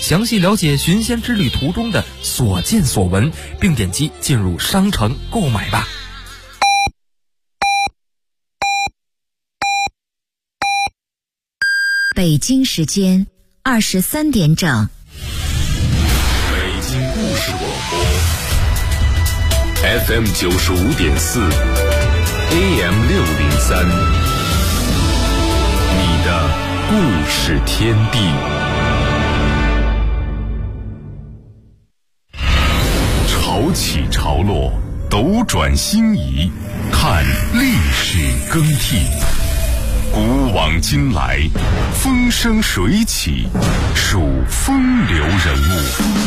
详细了解寻仙之旅途中的所见所闻，并点击进入商城购买吧。 北京时间23点整。 北京故事广播 FM 95.4 AM 603，你的故事天地。潮起潮落，斗转星移，看历史更替。古往今来，风生水起，数风流人物。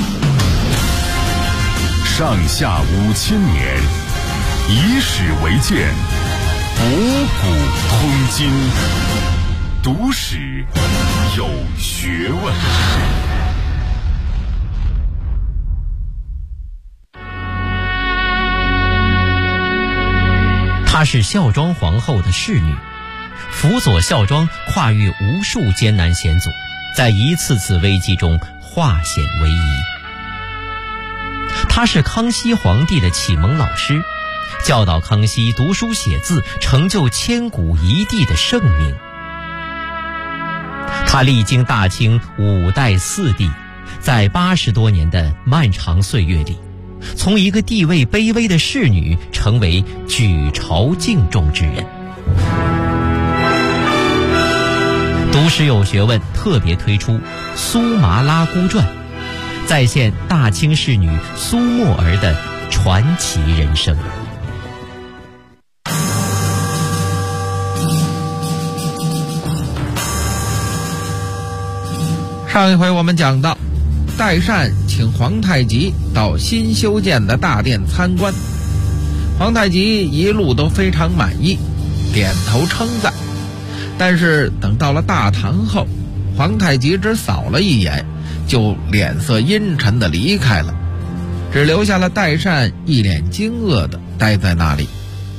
上下5000年，以史为鉴，博古通今，读史有学问。 她是孝庄皇后的侍女，辅佐孝庄跨越无数艰难险阻，在一次次危机中化险为夷。她是康熙皇帝的启蒙老师，教导康熙读书写字，成就千古一帝的盛名。她历经大清5代4帝，在80多年的漫长岁月里，从一个地位卑微的侍女成为举朝敬重之人。读史有学问特别推出《苏麻拉姑传》，再现大清侍女苏沫儿的传奇人生。 上一回我们讲到，代善请皇太极到新修建的大殿参观，皇太极一路都非常满意，点头称赞。但是等到了大堂后，皇太极只扫了一眼，就脸色阴沉地离开了，只留下了代善一脸惊愕地待在那里。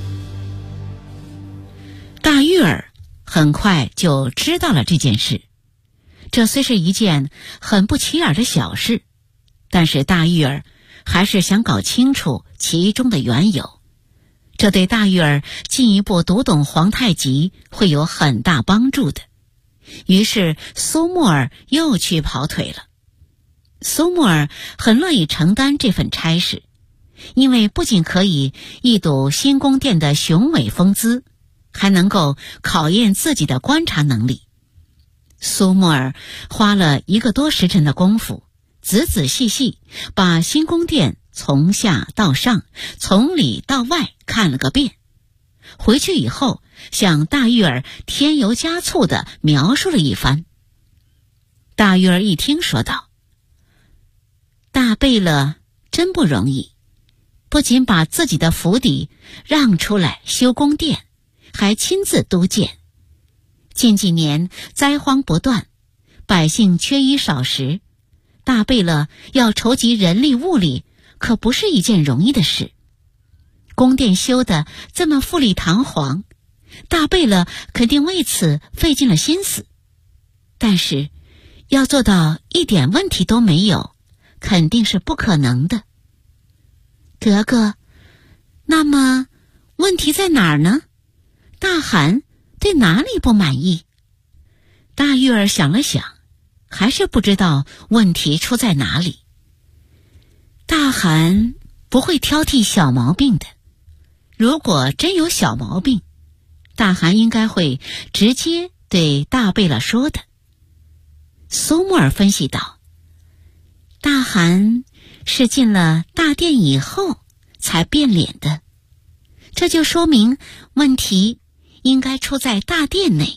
大玉儿很快就知道了这件事，这虽是一件很不起眼的小事，但是大玉儿还是想搞清楚其中的缘由，这对大玉儿进一步读懂皇太极会有很大帮助的。于是苏沫儿又去跑腿了。苏沫儿很乐意承担这份差事，因为不仅可以一睹新宫殿的雄伟风姿，还能够考验自己的观察能力。苏沫儿花了1个多时辰的功夫，仔仔细细把新宫殿从下到上，从里到外看了个遍。回去以后，向大玉儿添油加醋地描述了一番。大玉儿一听说道：“大贝勒真不容易，不仅把自己的府邸让出来修宫殿，还亲自督建。近几年灾荒不断，百姓缺衣少食，大贝勒要筹集人力物力，可不是一件容易的事。宫殿修得这么富丽堂皇，大贝勒肯定为此费尽了心思，但是要做到一点问题都没有，肯定是不可能的。格格，那么问题在哪儿呢？大汗对哪里不满意？”大玉儿想了想，还是不知道问题出在哪里。大汗不会挑剔小毛病的，如果真有小毛病，大汗应该会直接对大贝勒说的。苏沫儿分析道：“大汗是进了大殿以后才变脸的，这就说明问题应该出在大殿内。”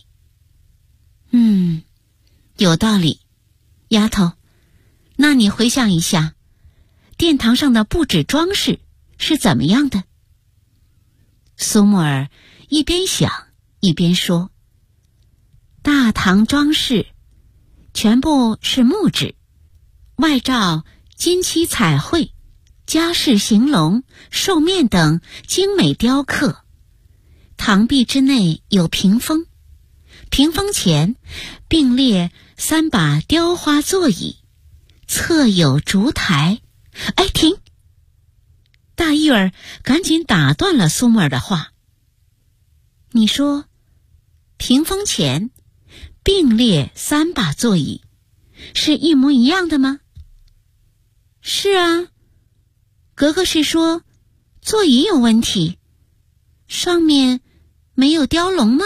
有道理。丫头，那你回想一下，殿堂上的布置装饰是怎么样的？苏沫儿一边想一边说：“大堂装饰全部是木质，外罩金漆彩绘，家饰形龙、兽面等精美雕刻。堂壁之内有屏风，屏风前并列3把雕花座椅， 侧有烛台。哎，停！大玉儿赶紧打断了苏木儿的话。你说，屏风前并列3把座椅，是一模一样的吗？是啊，格格是说座椅有问题，上面没有雕龙吗？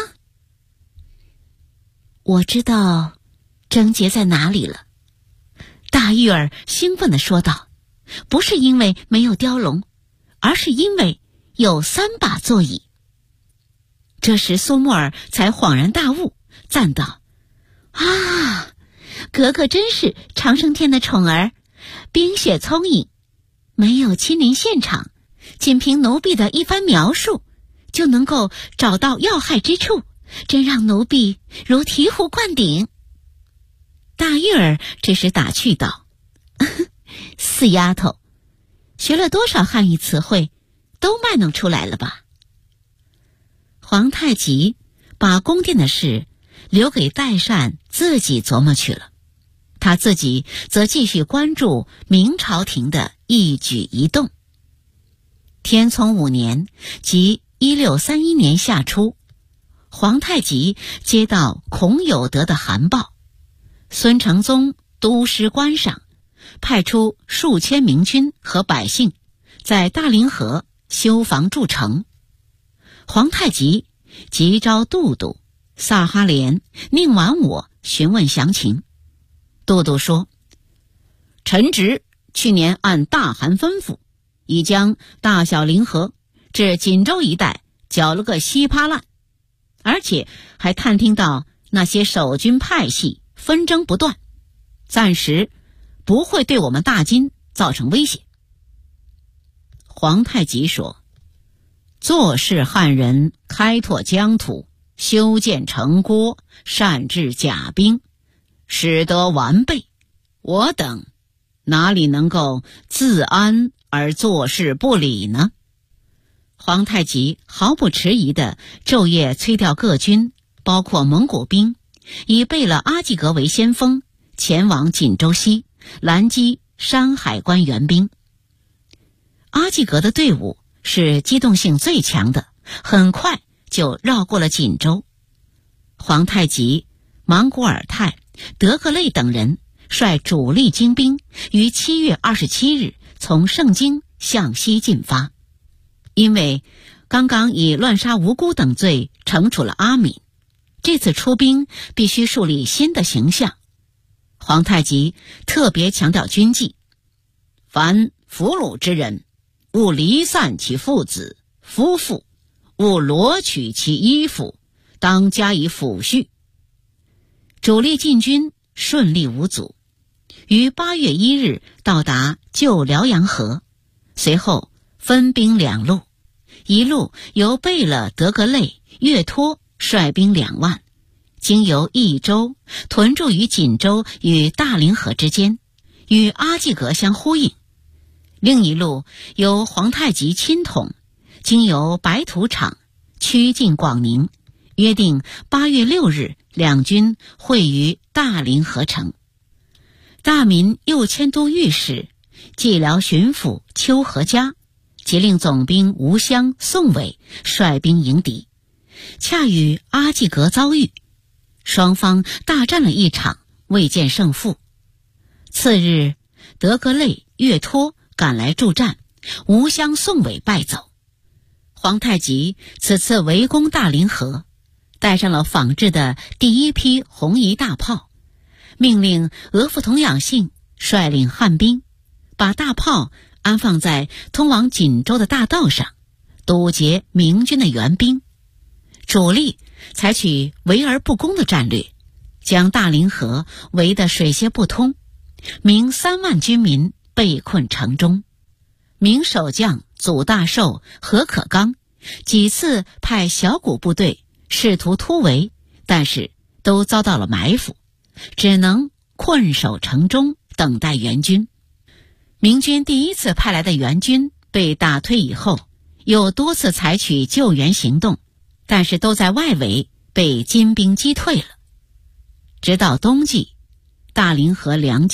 我知道症结在哪里了。大玉儿兴奋地说道，不是因为没有雕龙，而是因为有3把座椅。这时苏木儿才恍然大悟，赞道：啊，格格真是长生天的宠儿，冰雪聪颖，没有亲临现场，仅凭奴婢的一番描述，就能够找到要害之处，真让奴婢如醍醐灌顶。大玉儿这时打趣道：死丫头，学了多少汉语词汇，都卖弄出来了吧？皇太极把宫殿的事留给代善自己琢磨去了，他自己则继续关注明朝廷的一举一动。天聪5年，即1631年夏初，皇太极接到孔有德的函报，孙承宗督师关上，派出数千明军和百姓在大凌河修房筑城。皇太极急召都督萨哈连、宁完我询问详情。都督说，臣侄去年按大汗吩咐，已将大小凌河至锦州一带搅了个稀巴烂，而且还探听到那些守军派系纷争不断，暂时不会对我们大金造成威胁。皇太极说，做事汉人开拓疆土，修建城郭，善治甲兵，使得完备，我等哪里能够自安而坐视不理呢？皇太极毫不迟疑地昼夜催调各军，包括蒙古兵，以贝勒阿济格为先锋，前往锦州西拦击山海关援兵。阿济格的队伍是机动性最强的，很快就绕过了锦州。皇太极、莽古尔泰、德格类等人率主力精兵于7月27日从盛京向西进发。因为刚刚以乱杀无辜等罪惩处了阿敏，这次出兵必须树立新的形象。皇太极特别强调军纪，凡俘虏之人，勿离散其父子、夫妇，勿罗取其衣服，当加以抚恤。主力进军顺利无阻，于8月1日到达旧辽阳河，随后分兵2路，一路由贝勒德格类、岳托率兵2万，经由益州屯驻于锦州与大凌河之间，与阿济格相呼应。另一路由皇太极亲统，经由白土场趋近广宁，约定8月6日两军会于大凌河城。大明右迁都御史、蓟辽巡抚邱和嘉即令总兵吴襄、宋伟率兵迎敌，恰与阿济格遭遇，双方大战了一场，未见胜负。次日，德格类、岳托赶来助战，吴襄、宋伟败走。皇太极此次围攻大凌河，带上了仿制的第一批红夷大炮，命令额驸统养性率领汉兵，把大炮安放在通往锦州的大道上，堵截明军的援兵。主力采取围而不攻的战略，将大凌河围得水泄不通，明3万军民被困城中。明守将祖大寿、何可刚几次派小股部队试图突围，但是都遭到了埋伏，只能困守城中等待援军。明军第一次派来的援军被打退以后，又多次采取救援行动，但是都在外围被金兵击退了。直到冬季，大凌河粮尽，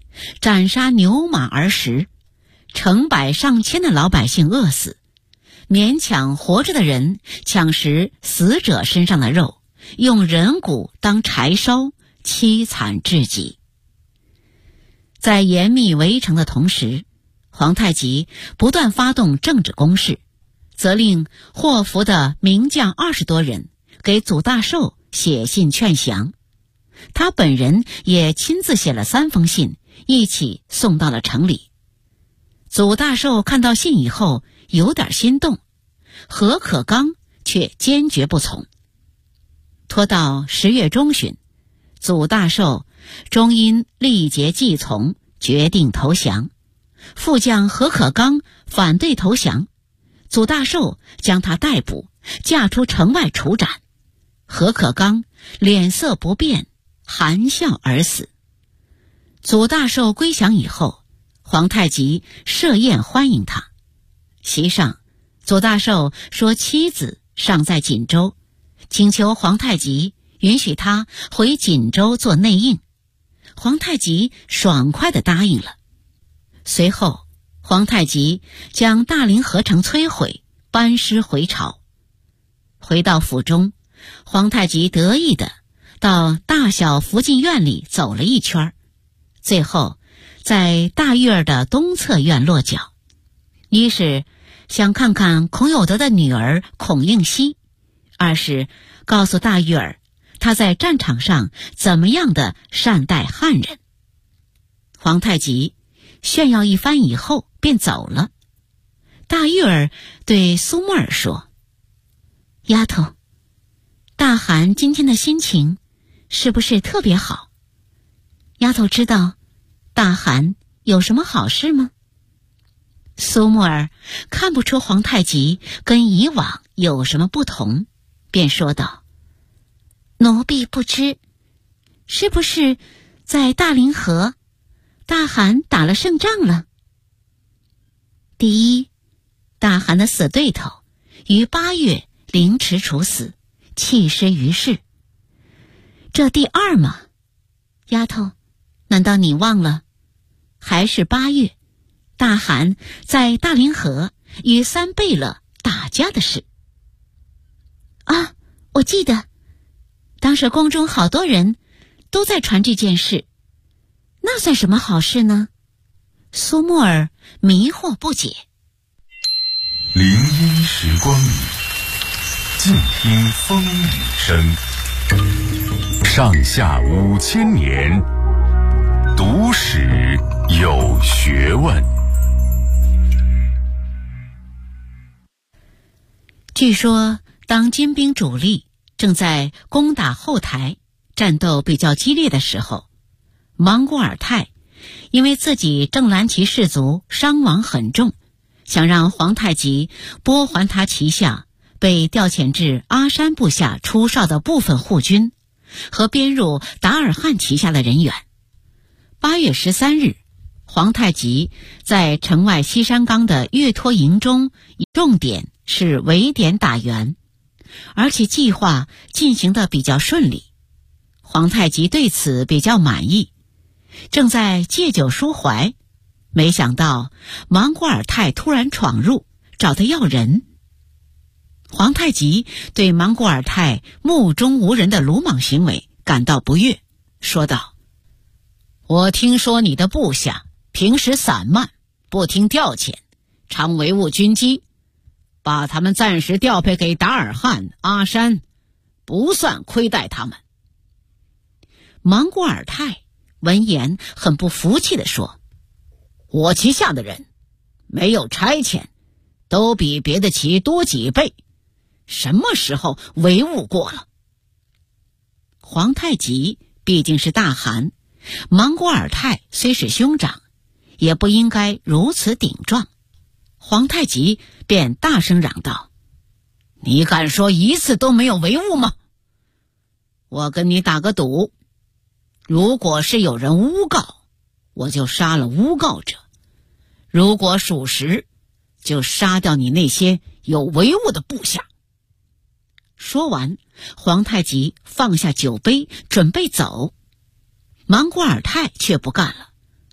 斩杀牛马儿食，成百上千的老百姓饿死，勉强活着的人抢食死者身上的肉，用人骨当柴烧，凄惨至极。在严密围城的同时，皇太极不断发动政治攻势，责令祸福的名将20多人给祖大寿写信劝降。他本人也亲自写了3封信，一起送到了城里。祖大寿看到信以后有点心动，何可刚却坚决不从。拖到10月中旬，祖大寿终因力竭既从，决定投降。副将何可刚反对投降，祖大寿将他逮捕，架出城外处斩。何可刚脸色不变，含笑而死。祖大寿归降以后，皇太极设宴欢迎他。席上，祖大寿说妻子尚在锦州，请求皇太极允许他回锦州做内应。皇太极爽快地答应了。随后，皇太极将大凌河城摧毁，班师回朝。回到府中，皇太极得意地到大小福晋院里走了一圈，最后在大玉儿的东侧院落脚。一是想看看孔有德的女儿孔应熙，二是告诉大玉儿他在战场上怎么样的善待汉人。皇太极炫耀一番以后便走了。大玉儿对苏沫儿说：“丫头，大汗今天的心情是不是特别好？丫头知道大汗有什么好事吗？”苏沫儿看不出皇太极跟以往有什么不同，便说道：“奴婢不知，是不是在大凌河大汗打了胜仗了？第一，大汗的死对头于8月凌迟处死，弃尸于世。这第二嘛，丫头，难道你忘了，还是8月大汗在大凌河与3贝勒打架的事？”啊，我记得，当时宫中好多人都在传这件事，那算什么好事呢？苏沫儿迷惑不解。 林荫时光里，静听风雨声。上下5000年，读史有学问。 据说当金兵主力正在攻打后台，战斗比较激烈的时候，莽古尔泰因为自己正蓝旗士卒伤亡很重，想让皇太极拨还他旗下被调遣至阿山部下出哨的部分护军和编入达尔汉旗下的人员。8月13日，皇太极在城外西山冈的岳托营中，重点是围点打援，而且计划进行得比较顺利。皇太极对此比较满意，正在借酒抒怀，没想到莽古尔泰突然闯入，找他要人。皇太极对莽古尔泰目中无人的鲁莽行为感到不悦，说道：“我听说你的部下平时散漫，不听调遣，常违误军机，把他们暂时调配给达尔汉、阿山，不算亏待他们。”莽古尔泰闻言很不服气地说：“我旗下的人没有差遣，都比别的旗多几倍，什么时候违误过了？”皇太极毕竟是大汗，莽古尔泰虽是兄长，也不应该如此顶撞。皇太极便大声嚷道：“你敢说一次都没有违误吗？我跟你打个赌，如果是有人诬告，我就杀了诬告者；如果属实，就杀掉你那些有违误的部下。”说完，皇太极放下酒杯准备走，莽古尔泰却不干了，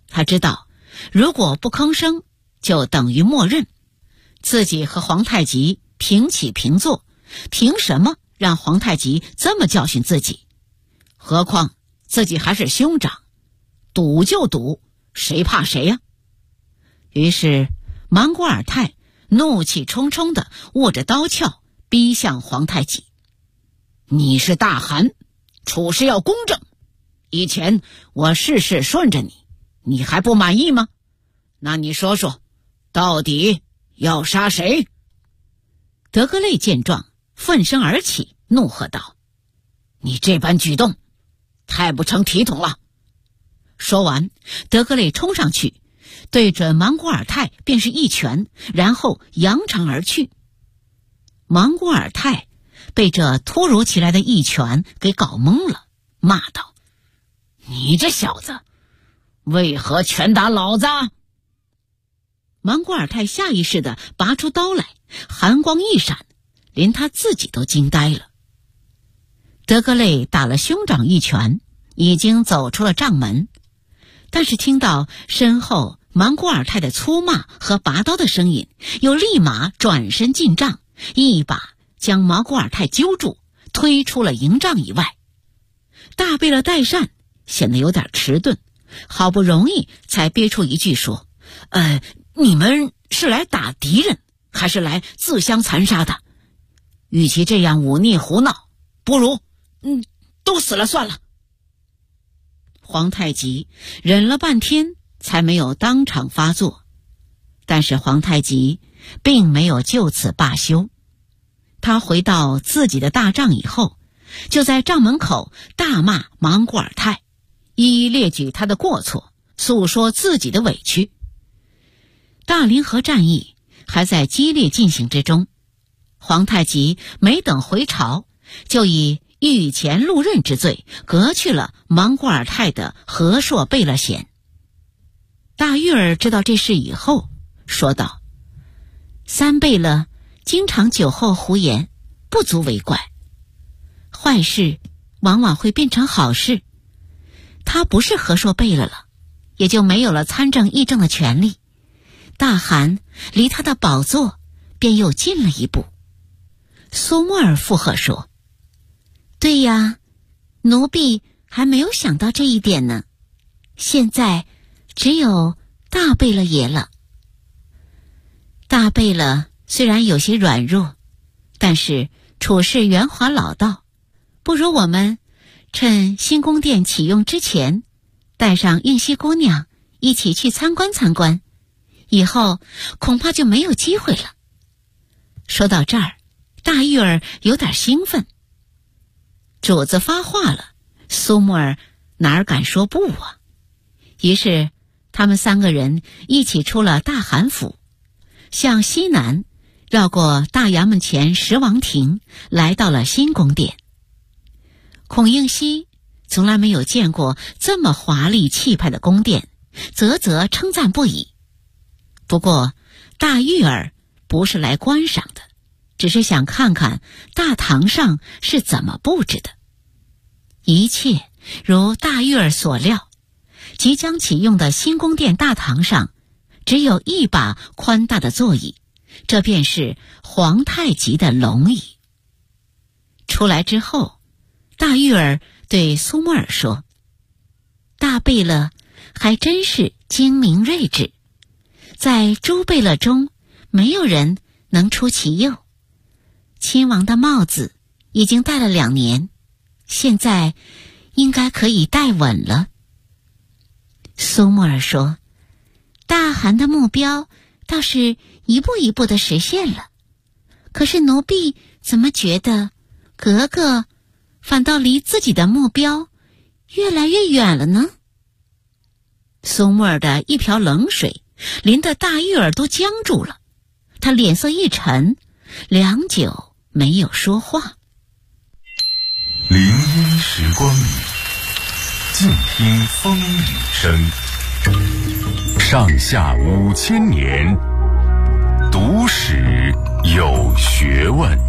他知道如果不吭声就等于默认，自己和皇太极平起平坐，凭什么让皇太极这么教训自己？何况自己还是兄长，赌就赌，谁怕谁呀？于是莽古尔泰怒气冲冲地握着刀鞘逼向皇太极。你是大汗，处事要公正，以前我事事顺着你，你还不满意吗？那你说说，到底要杀谁？德格类见状奋身而起，怒喝道：你这般举动太不成体统了！说完，德格类冲上去，对准莽古尔泰便是一拳，然后扬长而去。莽古尔泰被这突如其来的一拳给搞懵了，骂道：你这小子为何拳打老子？莽古尔泰下意识地拔出刀来，寒光一闪，连他自己都惊呆了。德格类打了兄长一拳，已经走出了帐门，但是听到身后莽古尔泰的粗骂和拔刀的声音，又立马转身进帐，一把将莽古尔泰揪住，推出了营帐以外。大贝勒代善显得有点迟钝，好不容易才憋出一句说：你们是来打敌人，还是来自相残杀的？与其这样忤逆胡闹，不如都死了算了。皇太极忍了半天才没有当场发作，但是皇太极并没有就此罢休。他回到自己的大帐以后，就在帐门口大骂莽古尔泰，一一列举他的过错，诉说自己的委屈。大凌河战役还在激烈进行之中，皇太极没等回朝，就以御前路任之罪革去了莽古尔泰的和硕贝勒衔。大玉儿知道这事以后说道：三贝勒经常酒后胡言，不足为怪，坏事往往会变成好事。他不是和硕贝勒了，也就没有了参政议政的权利，大汗离他的宝座便又近了一步。苏沫尔附和说：对呀，奴婢还没有想到这一点呢，现在只有大贝勒爷了。大贝勒虽然有些软弱，但是处事圆滑老道，不如我们趁新宫殿启用之前，带上映熙姑娘一起去参观参观，以后恐怕就没有机会了。说到这儿，大玉儿有点兴奋。主子发话了，苏沫儿哪儿敢说不啊？于是他们三个人一起出了大汗府，向西南绕过大衙门前十王亭，来到了新宫殿。孔映熙从来没有见过这么华丽气派的宫殿，啧啧称赞不已。不过大玉儿不是来观赏的，只是想看看大堂上是怎么布置的。一切如大玉儿所料，即将启用的新宫殿大堂上只有一把宽大的座椅，这便是皇太极的龙椅。出来之后，大玉儿对苏沫尔说：大贝勒还真是精明睿智，在诸贝勒中没有人能出其右。亲王的帽子已经戴了2年，现在应该可以戴稳了。苏沫尔说：大汗的目标倒是一步一步地实现了，可是奴婢怎么觉得格格反倒离自己的目标越来越远了呢？苏沫尔的一瓢冷水淋得大玉儿都僵住了，他脸色一沉，良久没有说话。 林荫时光里，静听风雨声。上下5000年，读史有学问。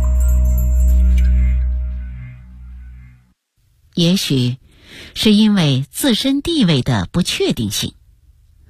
也许是因为自身地位的不确定性，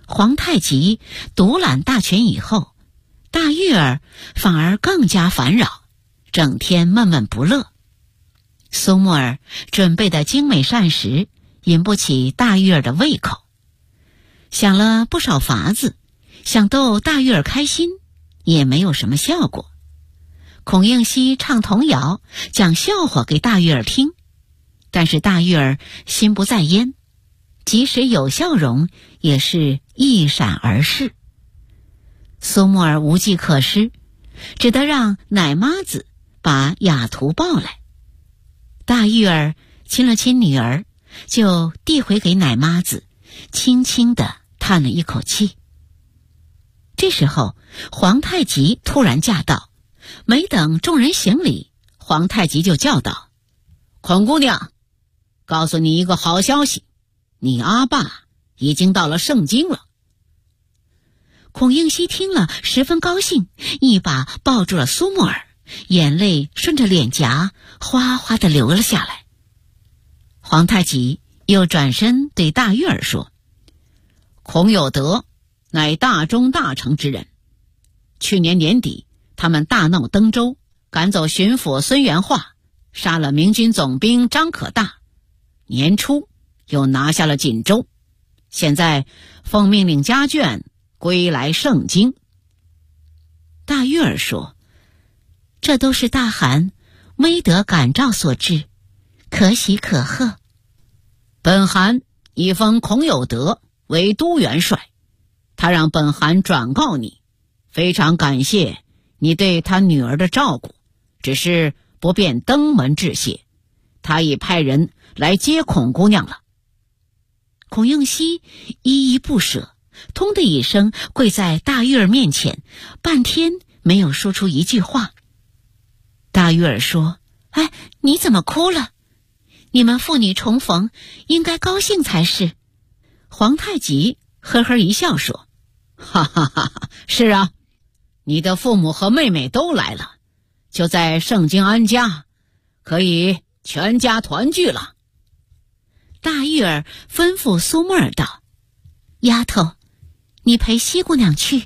皇太极独揽大权以后，大玉儿反而更加烦扰，整天闷闷不乐。苏木儿准备的精美膳食引不起大玉儿的胃口，想了不少法子，想逗大玉儿开心，也没有什么效果。孔应希唱童谣，讲笑话给大玉儿听，但是大玉儿心不在焉，即使有笑容，也是一闪而逝。苏木儿无计可施，只得让奶妈子把雅图抱来。大玉儿亲了亲女儿，就递回给奶妈子，轻轻地叹了一口气。这时候，皇太极突然驾到，没等众人行礼，皇太极就叫道：“孔姑娘，告诉你一个好消息，你阿爸已经到了盛京了。”孔应希听了十分高兴，一把抱住了苏木儿，眼泪顺着脸颊哗哗地流了下来。皇太极又转身对大玉儿说：“孔有德乃大中大成之人，去年年底他们大闹登州，赶走巡抚孙元化，杀了明军总兵张可大，年初又拿下了锦州，现在奉命令家眷归来盛京。”大玉儿说：“这都是大汗威德感召所致，可喜可贺。本汗已封孔有德为都元帅，他让本汗转告你，非常感谢你对他女儿的照顾，只是不便登门致谢，他已派人来接孔姑娘了。”孔应希依依不舍，通的一声跪在大玉儿面前，半天没有说出一句话。大玉儿说：“哎，你怎么哭了？你们父女重逢，应该高兴才是。”皇太极呵呵一笑说：“哈哈哈哈，是啊，你的父母和妹妹都来了，就在盛京安家，可以全家团聚了。”大玉儿吩咐苏木儿道：“丫头，你陪西姑娘去。”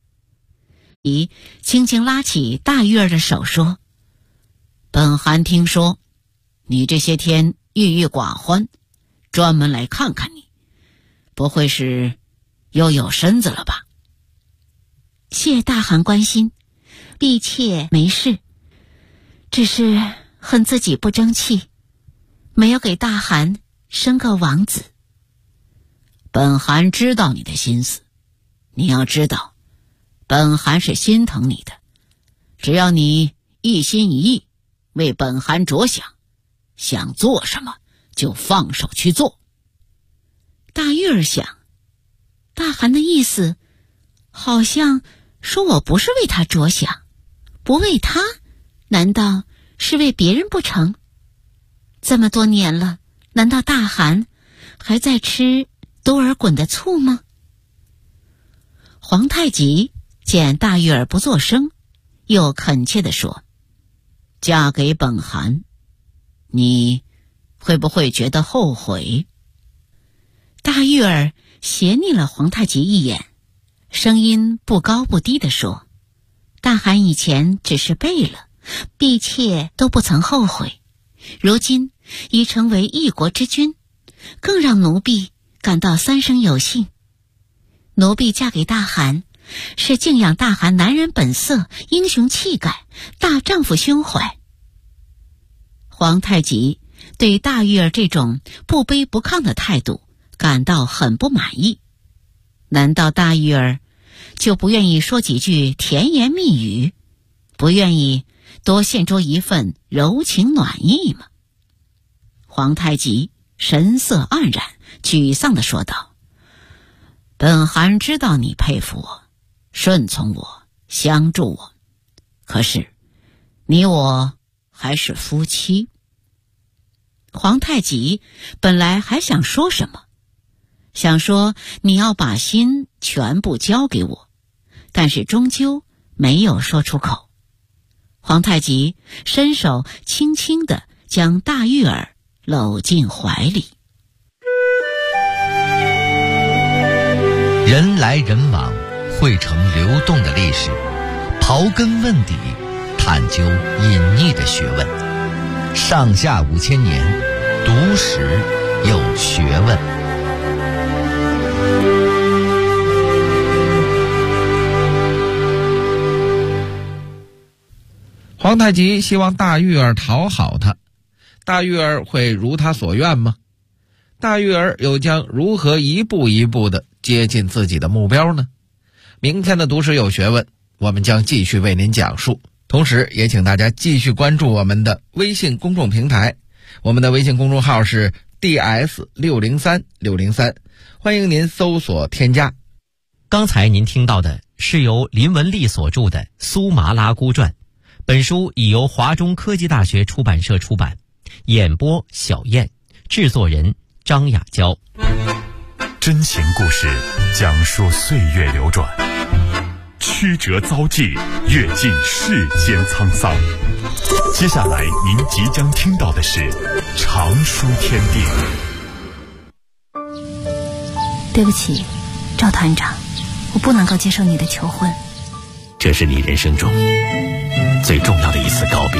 轻轻拉起大玉儿的手说：“本汗听说你这些天郁郁寡欢，专门来看看你，不会是又有身子了吧？”“谢大汗关心，婢妾没事，只是恨自己不争气，没有给大汗生个王子。”“本汗知道你的心思，你要知道，本汗是心疼你的，只要你一心一意为本汗着想，想做什么就放手去做。”大玉儿想，大汗的意思好像说我不是为他着想，不为他，难道是为别人不成？这么多年了，难道大汗还在吃多尔衮的醋吗？皇太极见大玉儿不作声，又恳切地说：“嫁给本汗，你会不会觉得后悔？”大玉儿斜睨了皇太极一眼，声音不高不低地说：“大汗以前只是背了，婢妾都不曾后悔，如今已成为一国之君，更让奴婢感到三生有幸。奴婢嫁给大汗，是敬仰大汗男人本色、英雄气概、大丈夫胸怀。”皇太极对大玉儿这种不卑不亢的态度感到很不满意。难道大玉儿就不愿意说几句甜言蜜语，不愿意多献出一份柔情暖意吗？皇太极神色黯然，沮丧地说道：“本汗知道你佩服我，顺从我，相助我，可是你我还是夫妻。”皇太极本来还想说什么，想说你要把心全部交给我，但是终究没有说出口。皇太极伸手轻轻地将大玉儿搂进怀里。 人来人往，汇成流动的历史，刨根问底，探究隐匿的学问。上下5000年，读史有学问。 皇太极希望大玉儿讨好他，大玉儿会如他所愿吗？大玉儿又将如何一步一步地接近自己的目标呢？明天的读史有学问，我们将继续为您讲述，同时也请大家继续关注我们的微信公众平台，我们的微信公众号是 DS603603，欢迎您搜索添加。 刚才您听到的是由林文丽所著的《苏麻拉姑传》，本书已由华中科技大学出版社出版，演播小燕，制作人张雅娇。 真情故事讲述岁月流转，曲折遭际，阅尽世间沧桑。接下来您即将听到的是常书天地。 对不起，赵团长，我不能够接受你的求婚。 这是你人生中最重要的一次告别，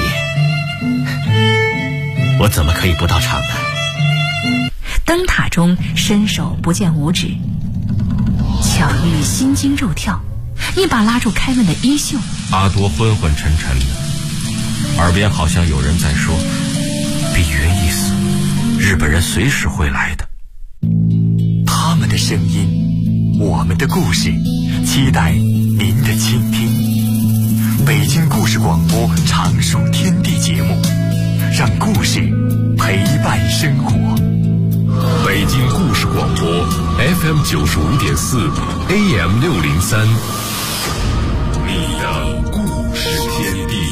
我怎么可以不到场呢？ 灯塔中伸手不见五指，巧遇心惊肉跳，一把拉住开门的衣袖。 阿多昏昏沉沉的，耳边好像有人在说：比约意思，日本人随时会来的。 他们的声音，我们的故事，期待您的倾听。北京故事广播常书天地节目，让故事陪伴生活。 北京故事广播 FM 95.4 AM 603，你的故事天地。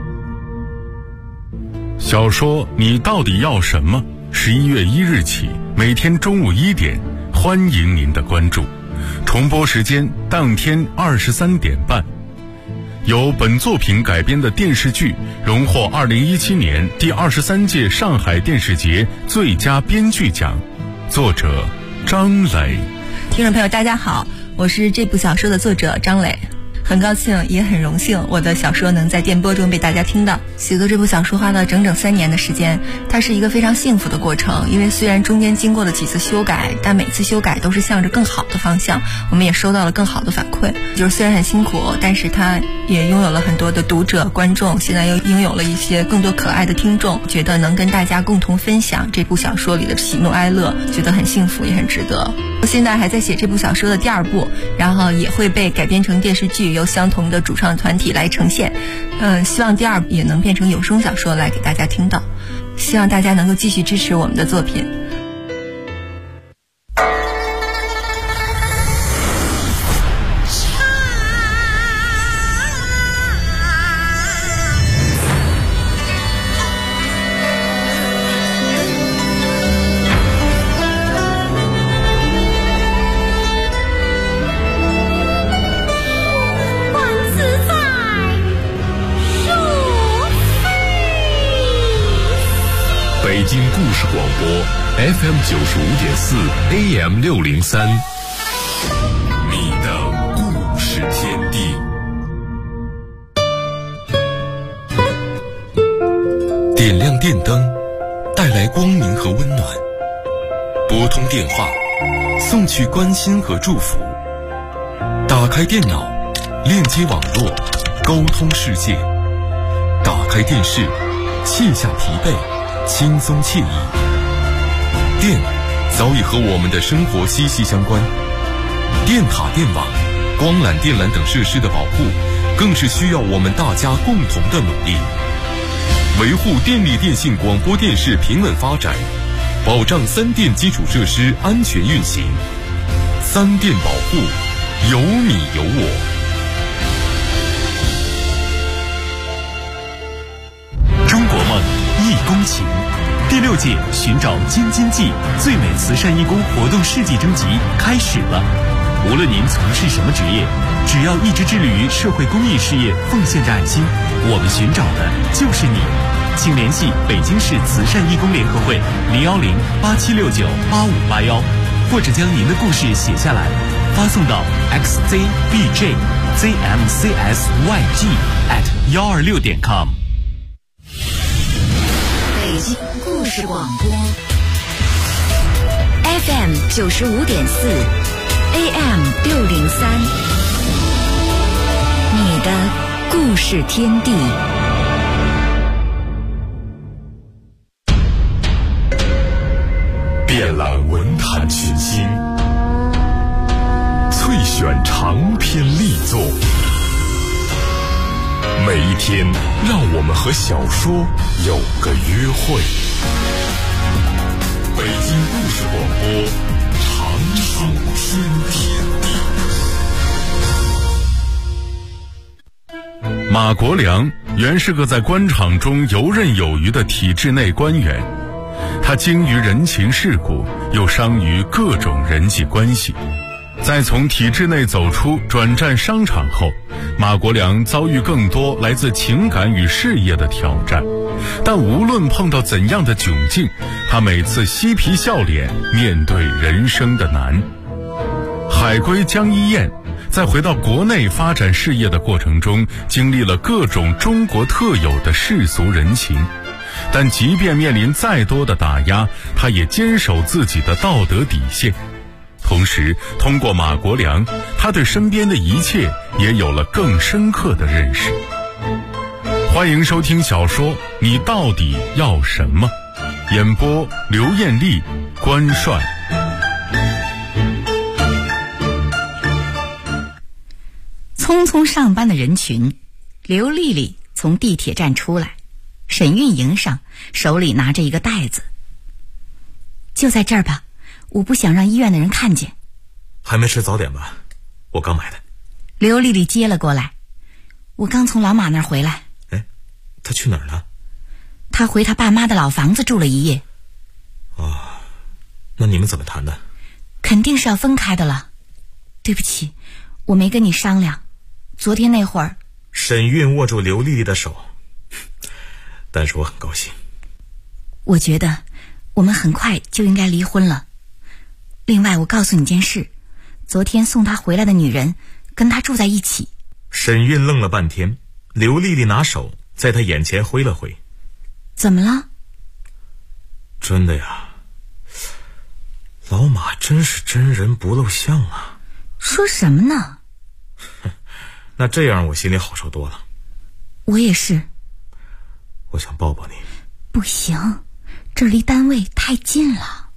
小说你到底要什么？11月1日起，每天中午1点，欢迎您的关注。重播时间当天23点半。由本作品改编的电视剧荣获2017年第23届上海电视节最佳编剧奖，作者张磊。 听众朋友大家好，我是这部小说的作者张磊，很高兴也很荣幸我的小说能在电波中被大家听到。写作这部小说花了整整3年的时间，它是一个非常幸福的过程，因为虽然中间经过了几次修改，但每次修改都是向着更好的方向，我们也收到了更好的反馈。就是虽然很辛苦，但是它也拥有了很多的读者观众，现在又拥有了一些更多可爱的听众，觉得能跟大家共同分享这部小说里的喜怒哀乐，觉得很幸福也很值得。我现在还在写这部小说的第2部，然后也会被改编成电视剧，由相同的主创团体来呈现。希望第2部也能变成有声小说来给大家听到，希望大家能够继续支持我们的作品。 北京故事广播 FM 95.4 AM 603，你的故事天地。点亮电灯，带来光明和温暖；拨通电话，送去关心和祝福；打开电脑，链接网络，沟通世界；打开电视，卸下疲惫，轻松惬意。电早已和我们的生活息息相关，电塔、电网、光缆、电缆等设施的保护，更是需要我们大家共同的努力。维护电力电信广播电视平稳发展，保障3电基础设施安全运行。3电保护，有你有我。 中国梦，义工情。第6届寻找京津冀最美慈善义工活动世纪征集开始了。无论您从事什么职业，只要一直致力于社会公益事业，奉献着爱心，我们寻找的就是你。请联系北京市慈善义工联合会010-8769-8581，或者将您的故事写下来， 发送到 xzbjzmcsyg@126.com。 北京故事广播 FM 95.4 AM 603，你的故事天地。 遍览文坛群星，萃选长篇力作，每一天让我们和小说有个约会。北京故事广播，长寿天地。马国良原是个在官场中游刃有余的体制内官员，他精于人情世故，又商于各种人际关系。在从体制内走出转战商场后，马国良遭遇更多来自情感与事业的挑战，但无论碰到怎样的窘境，他每次嬉皮笑脸面对人生的难。海归江一燕在回到国内发展事业的过程中，经历了各种中国特有的世俗人情，但即便面临再多的打压，他也坚守自己的道德底线。同时通过马国良，他对身边的一切也有了更深刻的认识。欢迎收听小说《你到底要什么》，演播刘艳丽、关帅。 匆匆上班的人群，刘丽丽从地铁站出来，沈运迎上，手里拿着一个袋子。就在这儿吧，我不想让医院的人看见。 还没吃早点吧？我刚买的。 刘丽丽接了过来。我刚从老马那儿回来。 他去哪儿了？ 他回他爸妈的老房子住了一夜。 哦，那你们怎么谈的？ 肯定是要分开的了。对不起，我没跟你商量。昨天那会儿， 沈运握住刘丽丽的手，但是我很高兴。 我觉得我们很快就应该离婚了。另外，我告诉你件事，昨天送他回来的女人跟他住在一起。 沈运愣了半天，刘丽丽拿手在他眼前挥了挥。 怎么了？ 真的呀，老马真是真人不露相啊。 说什么呢？ 那这样我心里好受多了。 我也是。 我想抱抱你。 不行，这离单位太近了。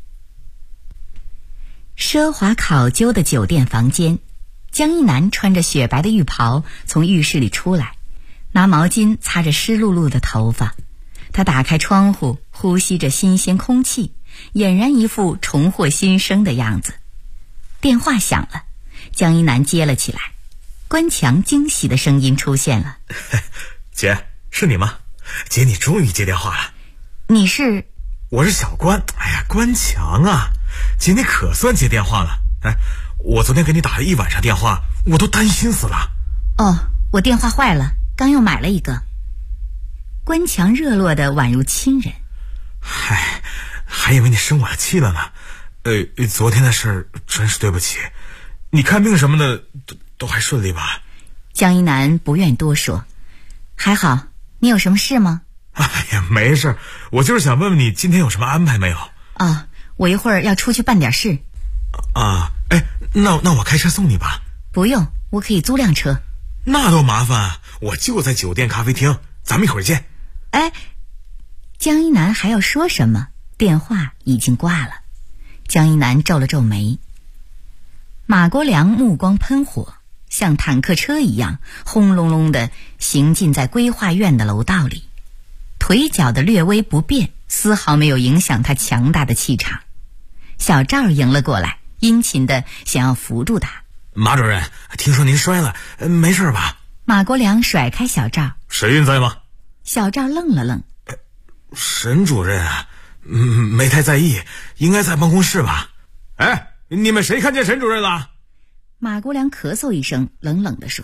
奢华考究的酒店房间，江一南穿着雪白的浴袍从浴室里出来，拿毛巾擦着湿漉漉的头发。他打开窗户，呼吸着新鲜空气，俨然一副重获新生的样子。电话响了，江一南接了起来。关强惊喜的声音出现了。 姐，是你吗？姐，你终于接电话了。 你是？ 我是小关。哎呀，关强啊，姐你可算接电话了。我昨天给你打了一晚上电话，我都担心死了。 哦，我电话坏了，刚又买了一个。关强热络的宛如亲人。 嗨，还以为你生我的气了呢。昨天的事儿真是对不起。你看病什么的都还顺利吧？ 江一南不愿多说。还好，你有什么事吗？ 哎呀，没事，我就是想问问你今天有什么安排没有？ 我一会儿要出去办点事。 那我开车送你吧。 不用，我可以租辆车。 那多麻烦啊，我就在酒店咖啡厅，咱们一会儿见。 江一南还要说什么，电话已经挂了。江一南皱了皱眉。马国良目光喷火，像坦克车一样轰隆隆地行进在规划院的楼道里，腿脚的略微不便丝毫没有影响他强大的气场。小赵迎了过来，殷勤地想要扶住他。 马主任，听说您摔了，没事吧？ 马国良甩开小赵。 沈运在吗？ 小赵愣了愣。 沈主任啊，没太在意，应该在办公室吧？你们谁看见沈主任了？ 马国良咳嗽一声，冷冷地说。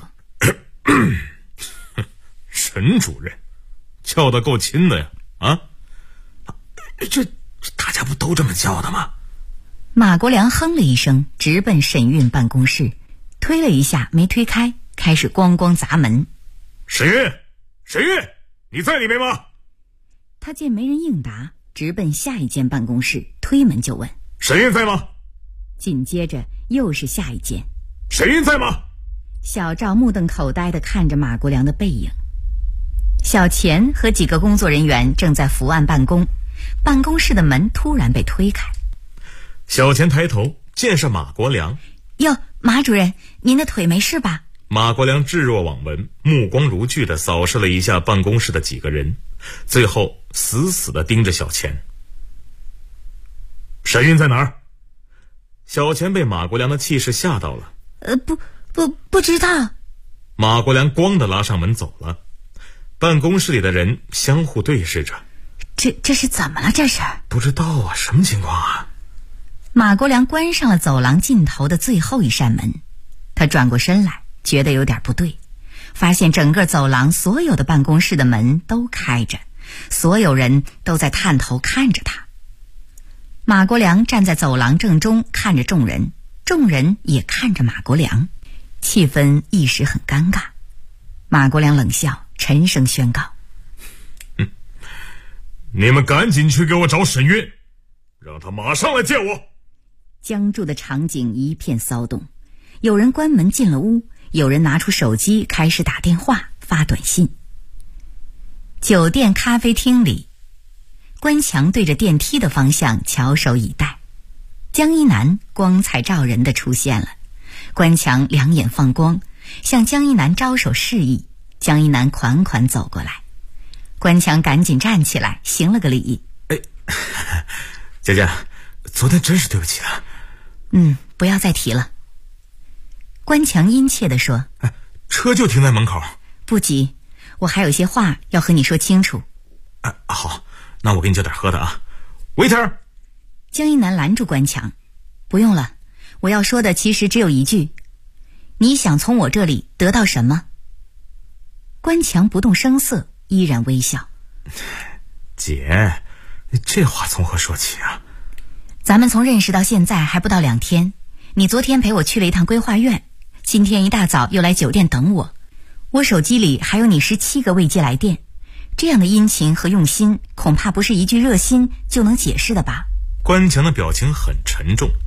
沈主任叫得够亲的呀。这大家不都这么叫的吗？ 马国良哼了一声，直奔沈运办公室，推了一下没推开，开始咣咣砸门。 沈运，你在里面吗？ 他见没人应答，直奔下一间办公室，推门就问： 沈运在吗？ 紧接着又是下一间。 沈运在吗？ 小赵目瞪口呆地看着马国良的背影。小钱和几个工作人员正在伏案办公，办公室的门突然被推开。 小钱抬头见是马国良。 哟，马主任，您的腿没事吧？ 马国良置若罔闻，目光如炬地扫视了一下办公室的几个人，最后死死地盯着小钱。沈运在哪儿？小钱被马国良的气势吓到了。 不知道。 马国良咣地拉上门走了。办公室里的人相互对视着。 这是怎么了？这是不知道啊，什么情况啊？ 马国良关上了走廊尽头的最后一扇门，他转过身来，觉得有点不对，发现整个走廊所有的办公室的门都开着，所有人都在探头看着他。马国良站在走廊正中，看着众人，众人也看着马国良，气氛一时很尴尬。马国良冷笑，沉声宣告： 你们赶紧去给我找沈运，让他马上来见我。 僵住的场景一片骚动，有人关门进了屋，有人拿出手机开始打电话发短信。酒店咖啡厅里，关强对着电梯的方向翘首以待。江一南光彩照人的出现了，关强两眼放光，向江一南招手示意。江一南款款走过来，关强赶紧站起来行了个礼。 姐姐，昨天真是对不起了。 不要再提了。关强殷切地说。 车就停在门口。 不急，我还有些话要和你说清楚。 好，那我给你叫点喝的啊。waiter。 江一南拦住关强，不用了，我要说的其实只有一句，你想从我这里得到什么？关强不动声色，依然微笑。 姐，你这话从何说起啊？ 咱们从认识到现在还不到2天，你昨天陪我去了一趟规划院，今天一大早又来酒店等我，我手机里还有你17个未接来电，这样的殷勤和用心，恐怕不是一句热心就能解释的吧？ 关强的表情很沉重。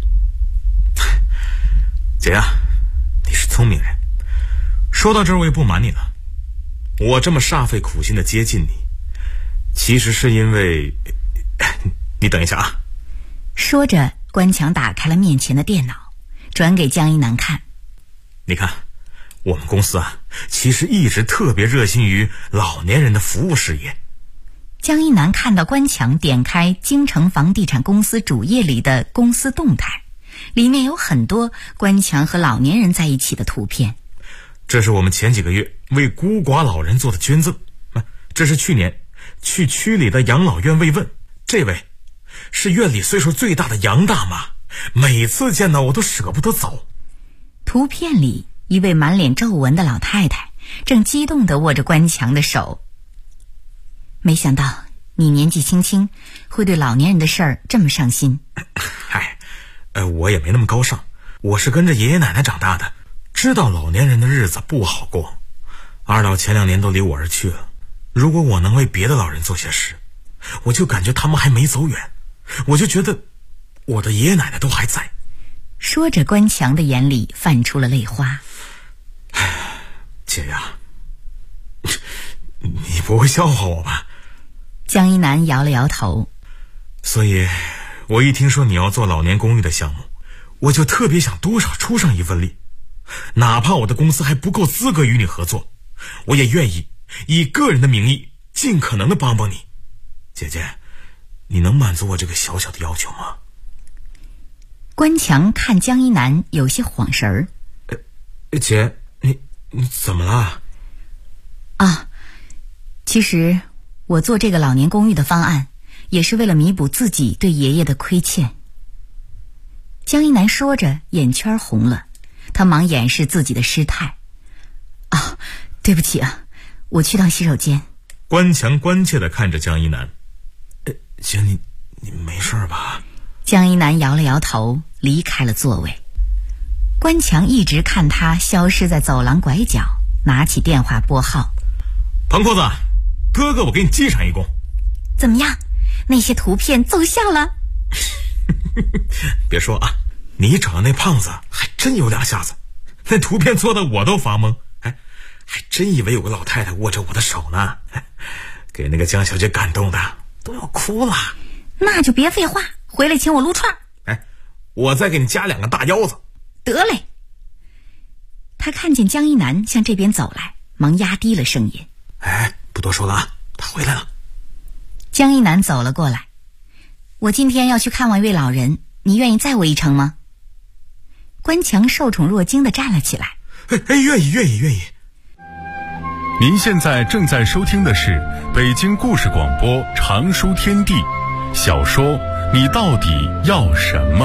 姐啊，你是聪明人，说到这儿我也不瞒你了，我这么煞费苦心的接近你，其实是因为……你等一下啊。 说着，关强打开了面前的电脑，转给江一南看。 你看，我们公司啊，其实一直特别热心于老年人的服务事业。 江一南看到关强点开京城房地产公司主页里的公司动态，里面有很多关强和老年人在一起的图片。 这是我们前几个月为孤寡老人做的捐赠，这是去年去区里的养老院慰问，这位是院里岁数最大的杨大妈，每次见到我都舍不得走。 图片里一位满脸皱纹的老太太正激动地握着关强的手。没想到你年纪轻轻会对老年人的事儿这么上心。 我也没那么高尚，我是跟着爷爷奶奶长大的，知道老年人的日子不好过。二老前2年都离我而去了，如果我能为别的老人做些事，我就感觉他们还没走远，我就觉得我的爷爷奶奶都还在。 说着，关强的眼里泛出了泪花。 姐呀，你不会笑话我吧？ 江一南摇了摇头。 所以我一听说你要做老年公寓的项目，我就特别想多少出上一份力，哪怕我的公司还不够资格与你合作，我也愿意以个人的名义尽可能的帮帮你。姐姐，你能满足我这个小小的要求吗？ 关强看江一南有些晃神儿。 姐，你怎么了？ 其实我做这个老年公寓的方案也是为了弥补自己对爷爷的亏欠。江一南说着眼圈红了，他忙掩饰自己的失态。对不起啊，我去趟洗手间。 关强关切地看着江一南。姐，你没事吧？ 江一南摇了摇头，离开了座位。关强一直看他消失在走廊拐角，拿起电话拨号。 彭裤子，哥哥我给你记上一功。 怎么样？那些图片奏效了？ 别说啊，你找的那胖子还真有两下子，那图片做的我都发懵，还真以为有个老太太握着我的手呢，给那个江小姐感动的都要哭了。 那就别废话，回来请我撸串。 我再给你加2个大腰子。 得嘞。他看见江一南向这边走来，忙压低了声音。 不多说了啊，他回来了。 江一南走了过来。我今天要去看望一位老人，你愿意载我一程吗？关强受宠若惊地站了起来。 愿意。 您现在正在收听的是北京故事广播长书天地小说《你到底要什么》。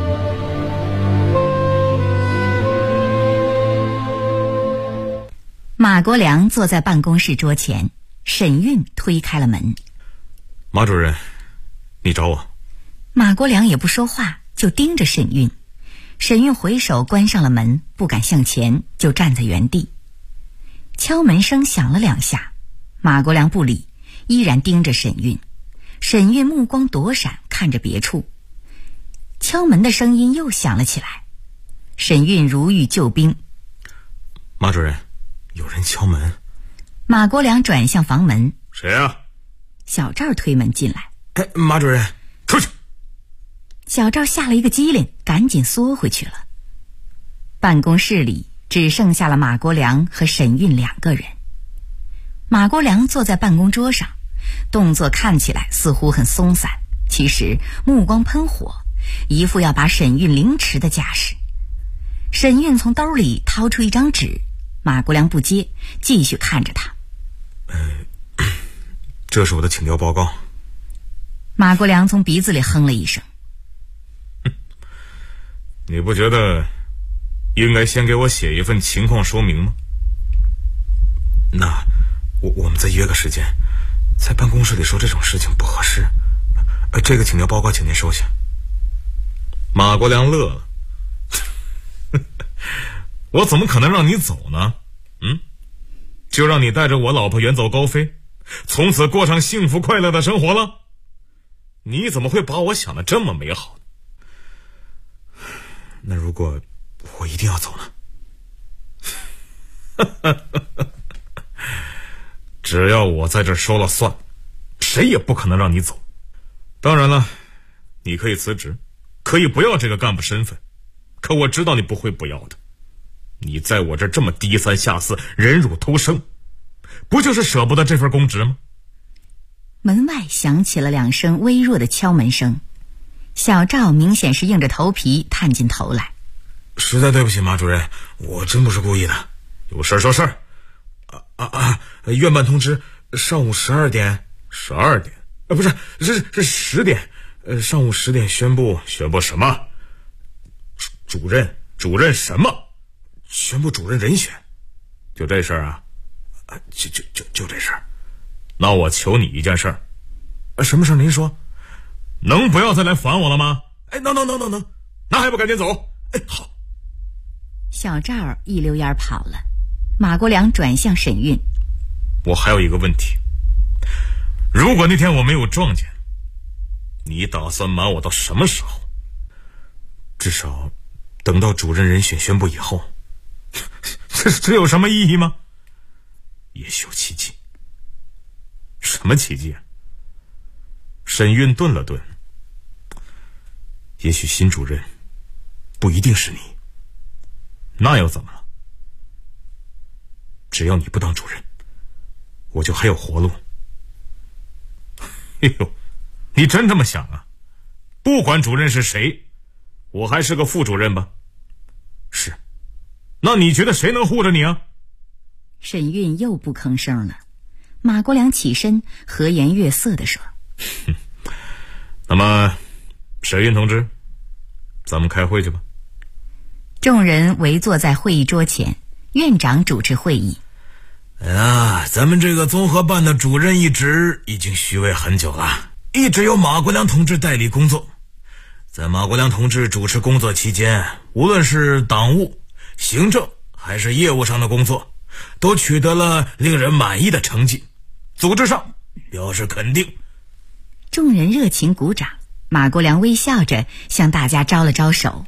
马国良坐在办公室桌前，沈韵推开了门。 马主任，你找我？ 马国良也不说话，就盯着沈韵。沈韵回手关上了门，不敢向前，就站在原地。敲门声响了2下，马国良不理，依然盯着沈韵。沈韵目光躲闪，看着别处。敲门的声音又响了起来，沈韵如遇救兵。 马主任，有人敲门。 马国良转向房门。 谁啊？ 小赵推门进来。 马主任，出去。 小赵吓了一个激灵，赶紧缩回去了。办公室里只剩下了马国良和沈韵2个人。马国良坐在办公桌上，动作看起来似乎很松散，其实目光喷火，一副要把沈韵凌迟的架势。沈韵从兜里掏出一张纸，马国良不接，继续看着他。 这是我的请调报告。 马国良从鼻子里哼了一声。 你不觉得应该先给我写一份情况说明吗？那我们再约个时间，在办公室里说这种事情不合适。这个请调报告请您收下。马国良乐了。我怎么可能让你走呢？就让你带着我老婆远走高飞，从此过上幸福快乐的生活了？你怎么会把我想得这么美好？那如果我一定要走呢？只要我在这说了算，谁也不可能让你走。当然了，你可以辞职，可以不要这个干部身份，可我知道你不会不要的。你在我这么低三下四，忍辱偷生，不就是舍不得这份公职吗？ 门外响起了2声微弱的敲门声，小赵明显是硬着头皮探进头来。 实在对不起，马主任，我真不是故意的。有事说事儿。院办通知，上午12点，12点，不是，是10点，上午10点宣布什么？主任什么？宣布主任人选。就这事儿啊？就这事儿。那我求你一件事儿。什么事儿？您说。能不要再来烦我了吗？能，那还不赶紧走？好。 小赵一溜烟跑了。马国良转向沈韵。 我还有一个问题，如果那天我没有撞见你，打算瞒我到什么时候？至少等到主任人选宣布以后。这有什么意义吗？也许有奇迹。什么奇迹啊？沈韵顿了顿。也许新主任不一定是你。那又怎么了？只要你不当主任，我就还有活路。你真这么想啊？不管主任是谁，我还是个副主任吧？是。那你觉得谁能护着你啊？ 沈韵又不吭声了。马国良起身，和颜悦色地说： 那么沈韵同志，咱们开会去吧。 众人围坐在会议桌前，院长主持会议。 咱们这个综合办的主任一职已经虚位很久了，一直由马国良同志代理工作。 在马国良同志主持工作期间，无论是党务、行政还是业务上的工作，都取得了令人满意的成绩，组织上表示肯定。 众人热情鼓掌，马国良微笑着向大家招了招手。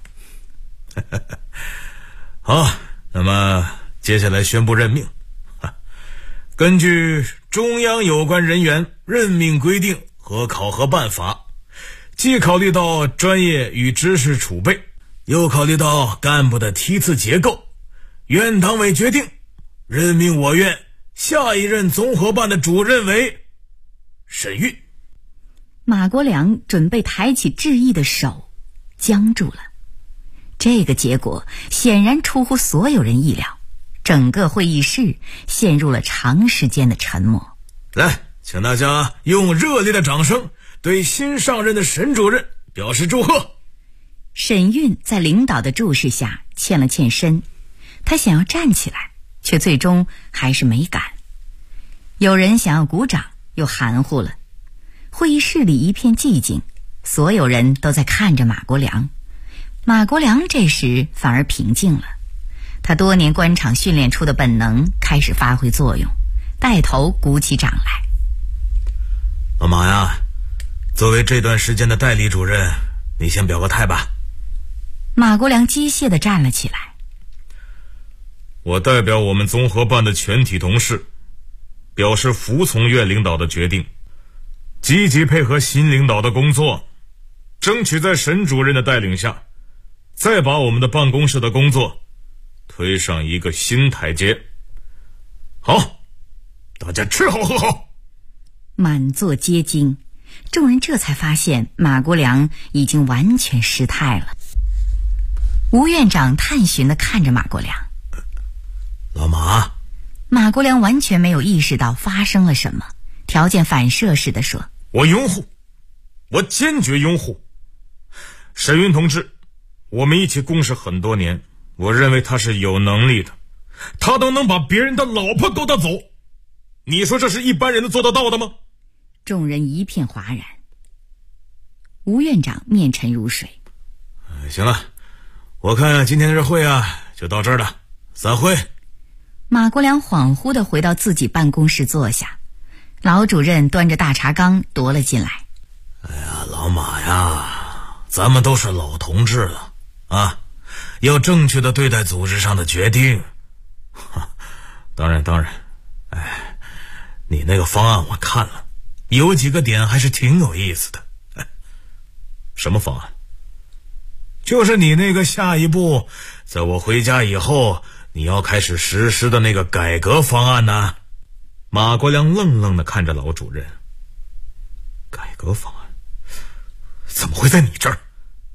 好，那么接下来宣布任命。根据中央有关人员任命规定和考核办法，既考虑到专业与知识储备，又考虑到干部的梯次结构，院党委决定任命我院下一任综合办的主任为沈运。 马国良准备抬起致意的手，僵住了。这个结果显然出乎所有人意料，整个会议室陷入了长时间的沉默。 来，请大家用热烈的掌声对新上任的沈主任表示祝贺。 沈运在领导的注视下欠了欠身，他想要站起来，却最终还是没敢。有人想要鼓掌，又含糊了。会议室里一片寂静，所有人都在看着马国良。马国良这时反而平静了，他多年官场训练出的本能开始发挥作用，带头鼓起掌来。 老马呀，作为这段时间的代理主任，你先表个态吧。 马国良机械地站了起来。 我代表我们综合办的全体同事，表示服从院领导的决定，积极配合新领导的工作，争取在沈主任的带领下，再把我们的办公室的工作推上一个新台阶。好，大家吃好喝好。 满座皆惊，众人这才发现马国良已经完全失态了。吴院长探寻地看着马国良。 老马。 马国良完全没有意识到发生了什么，条件反射似的说： 我拥护，我坚决拥护沈运同志，我们一起共事很多年，我认为他是有能力的，他都能把别人的老婆勾搭走，你说这是一般人能做得到的吗？ 众人一片哗然。吴院长面沉如水。 行了，我看今天这会啊就到这儿了，散会。 马国良恍惚地回到自己办公室坐下，老主任端着大茶缸踱了进来。 哎呀，老马呀，咱们都是老同志了啊，要正确的对待组织上的决定。当然，哎，你那个方案我看了，有几个点还是挺有意思的。什么方案？就是你那个下一步，在我回家以后，你要开始实施的那个改革方案呢？马国良愣愣地看着老主任。改革方案怎么会在你这儿？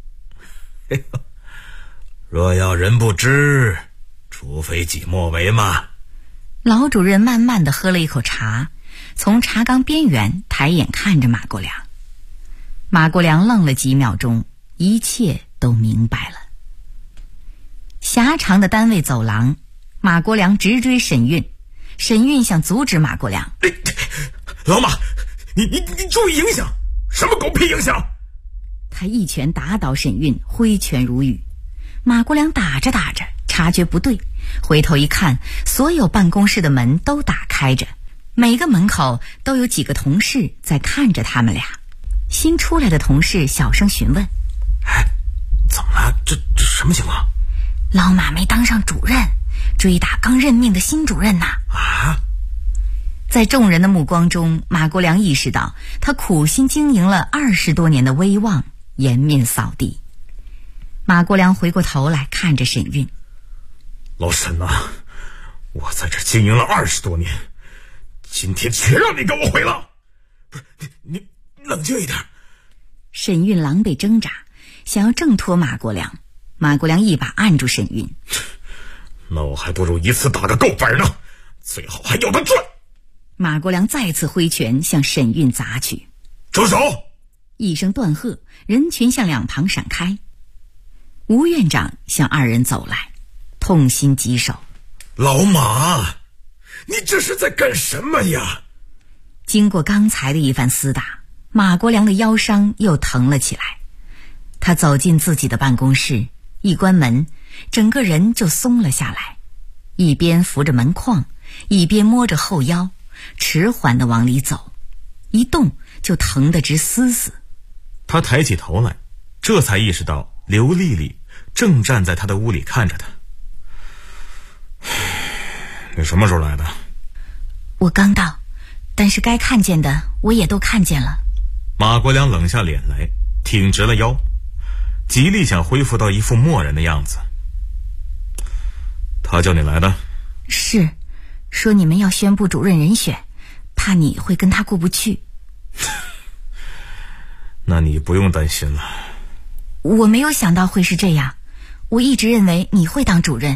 若要人不知，除非己莫为嘛。 老主任慢慢地喝了一口茶，从茶缸边缘抬眼看着马国良。马国良愣了几秒钟，一切都明白了。狭长的单位走廊，马国良直追沈运，沈运想阻止马国良。 老马，你注意影响，什么狗屁影响？ 他一拳打倒沈运，挥拳如雨。马国良打着打着察觉不对，回头一看，所有办公室的门都打开着，每个门口都有几个同事在看着他们俩。新出来的同事小声询问： 怎么了？这什么情况？ 老马没当上主任，追打刚任命的新主任呐！ 在众人的目光中，马国良意识到他苦心经营了20多年的威望颜面扫地。马国良回过头来看着沈运： 老沈啊，我在这经营了20多年，今天全让你给我毁了！不是你冷静一点。 沈运狼狈挣扎，想要挣脱马国良。马国良一把按住沈运： 那我还不如一次打个够本呢，最好还有的赚。 马国良再次挥拳向沈运砸去。 住手！ 一声断喝，人群向两旁闪开。吴院长向二人走来，痛心疾首： 老马，你这是在干什么呀？ 经过刚才的一番厮打，马国良的腰伤又疼了起来。 他走进自己的办公室，一关门，整个人就松了下来，一边扶着门框，一边摸着后腰，迟缓地往里走，一动就疼得直嘶嘶。 他抬起头来，这才意识到刘丽丽正站在他的屋里看着他。你什么时候来的？ 我刚到，但是该看见的我也都看见了。 马国良冷下脸来，挺直了腰，极力想恢复到一副漠然的样子。他叫你来的？ 是，说你们要宣布主任人选，怕你会跟他过不去。 那你不用担心了。 我没有想到会是这样，我一直认为你会当主任。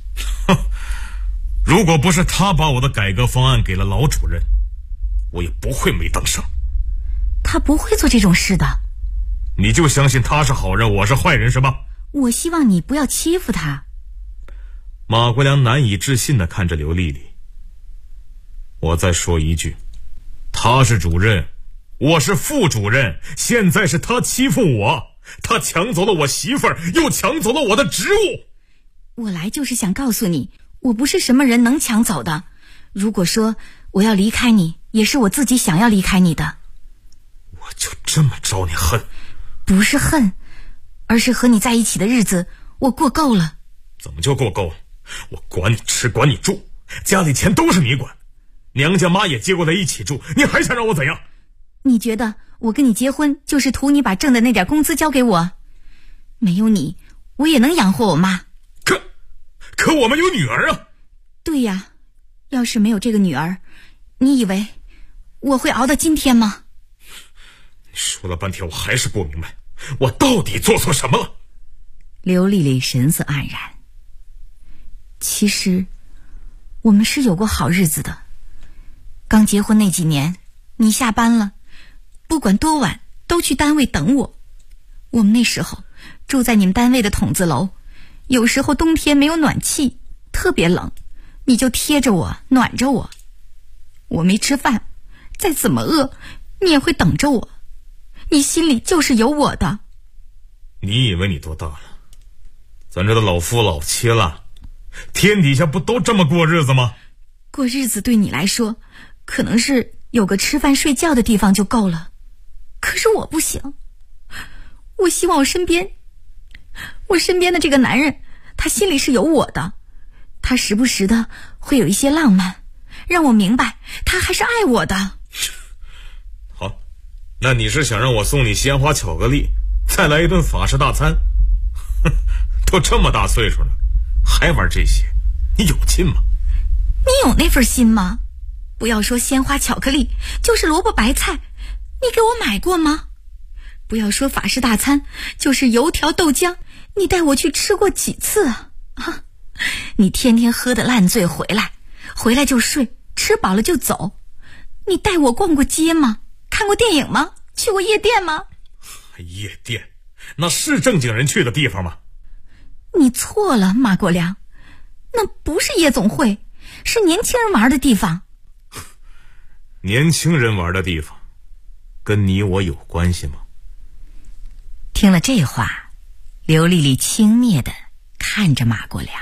如果不是他把我的改革方案给了老主任，我也不会没当上。 他不会做这种事的。 你就相信他是好人，我是坏人是吧？ 我希望你不要欺负他。 马国良难以置信地看着刘丽丽。我再说一句，他是主任，我是副主任，现在是他欺负我，他抢走了我媳妇儿，又抢走了我的职务。 我来就是想告诉你，我不是什么人能抢走的。如果说我要离开你，也是我自己想要离开你的。 我就这么招你恨？ 不是恨，而是和你在一起的日子我过够了。 怎么就过够了？我管你吃管你住，家里钱都是你管，娘家妈也接过来一起住，你还想让我怎样？ 你觉得我跟你结婚就是图你把挣的那点工资交给我？没有你，我也能养活我妈。 可我们有女儿啊。 对呀，要是没有这个女儿，你以为我会熬到今天吗？ 你说了半天我还是不明白，我到底做错什么了？ 刘丽丽神色黯然。其实我们是有过好日子的。刚结婚那几年，你下班了，不管多晚都去单位等我。我们那时候住在你们单位的筒子楼，有时候冬天没有暖气，特别冷，你就贴着我暖着我。我没吃饭，再怎么饿你也会等着我，你心里就是有我的。 你以为你多大了？咱这都老夫老妻了，天底下不都这么过日子吗？ 过日子对你来说可能是有个吃饭睡觉的地方就够了，可是我不行。我希望我身边的这个男人，他心里是有我的，他时不时的会有一些浪漫，让我明白他还是爱我的。 好，那你是想让我送你鲜花巧克力，再来一顿法式大餐？都这么大岁数了，还玩这些，你有劲吗？ 你有那份心吗？不要说鲜花巧克力，就是萝卜白菜，你给我买过吗？不要说法式大餐，就是油条豆浆，你带我去吃过几次啊？你天天喝得烂醉回来就睡，吃饱了就走。你带我逛过街吗？看过电影吗？去过夜店吗？ 夜店那是正经人去的地方吗？ 你错了，马国良，那不是夜总会，是年轻人玩的地方。 年轻人玩的地方跟你我有关系吗？ 听了这话，刘丽丽轻蔑地看着马国良。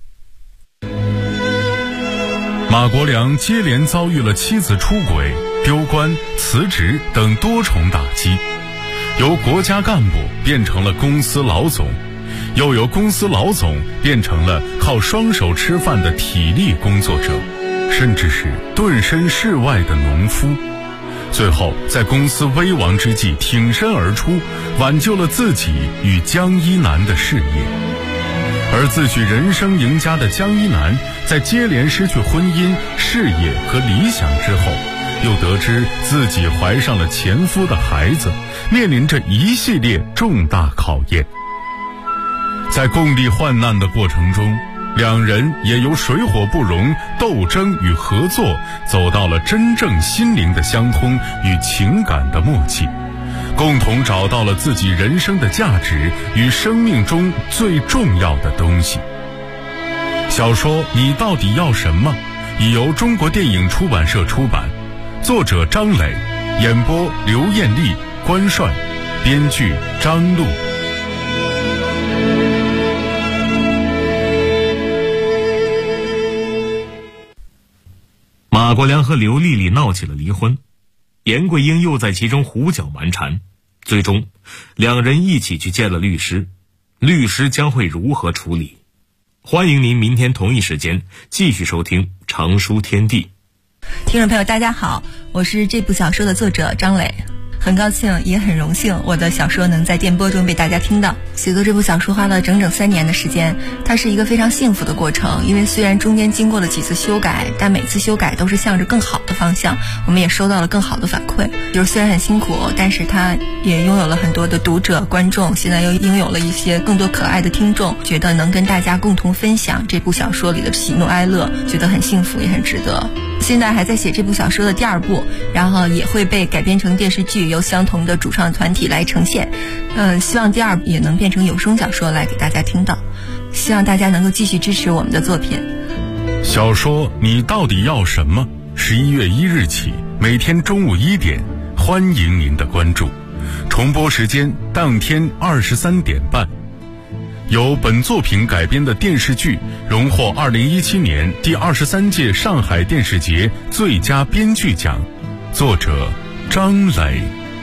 马国良接连遭遇了妻子出轨、丢官、辞职等多重打击，由国家干部变成了公司老总，又由公司老总变成了靠双手吃饭的体力工作者，甚至是遁身世外的农夫。最后在公司危亡之际挺身而出，挽救了自己与江一南的事业。而自诩人生赢家的江一南，在接连失去婚姻、事业和理想之后，又得知自己怀上了前夫的孩子，面临着一系列重大考验。在共历患难的过程中，两人也由水火不容、斗争与合作，走到了真正心灵的相通与情感的默契，共同找到了自己人生的价值与生命中最重要的东西。小说《你到底要什么》已由中国电影出版社出版，作者张磊，演播刘艳丽、关帅，编剧张璐。 国良和刘丽丽闹起了离婚，严桂英又在其中胡搅蛮缠，最终两人一起去见了律师，律师将会如何处理？欢迎您明天同一时间继续收听常书天地。 听众朋友大家好，我是这部小说的作者张磊，很高兴也很荣幸我的小说能在电波中被大家听到。写作这部小说花了整整3年的时间，它是一个非常幸福的过程，因为虽然中间经过了几次修改，但每次修改都是向着更好的方向，我们也收到了更好的反馈。就是虽然很辛苦，但是它也拥有了很多的读者观众，现在又拥有了一些更多可爱的听众，觉得能跟大家共同分享这部小说里的喜怒哀乐，觉得很幸福也很值得。现在还在写这部小说的第2部，然后也会被改编成电视剧，由相同的主创团体来呈现。希望第2部也能变成有声小说来给大家听到，希望大家能够继续支持我们的作品。 小说你到底要什么？11月1日起，每天中午1点，欢迎您的关注。重播时间当天23点半。由本作品改编的电视剧荣获2017年第23届上海电视节最佳编剧奖，作者张磊。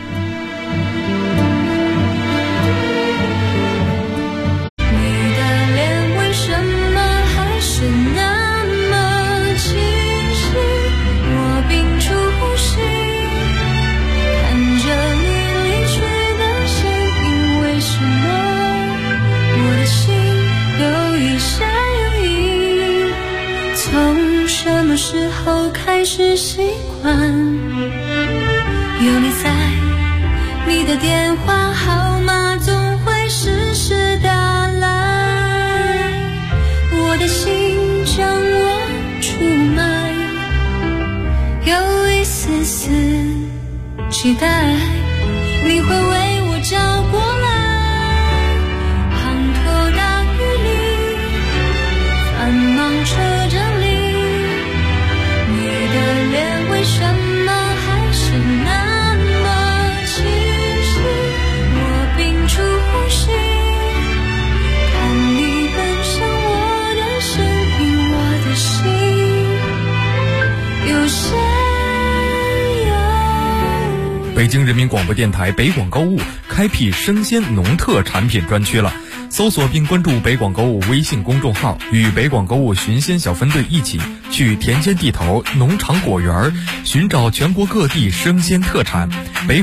什么时候开始习惯有你在，你的电话号码总会时时打来，我的心将我出卖，有一丝丝期待你会为我找过来，滂沱大雨里繁忙车站里，为什么还是那么清晰？我屏住呼吸，看你奔向我的身影，我的心有谁有？ 北京人民广播电台北广购物开辟生鲜农特产品专区了。搜索并关注北广购物微信公众号，与北广购物寻鲜小分队一起去田间地头、农场果园寻找全国各地生鲜特产。北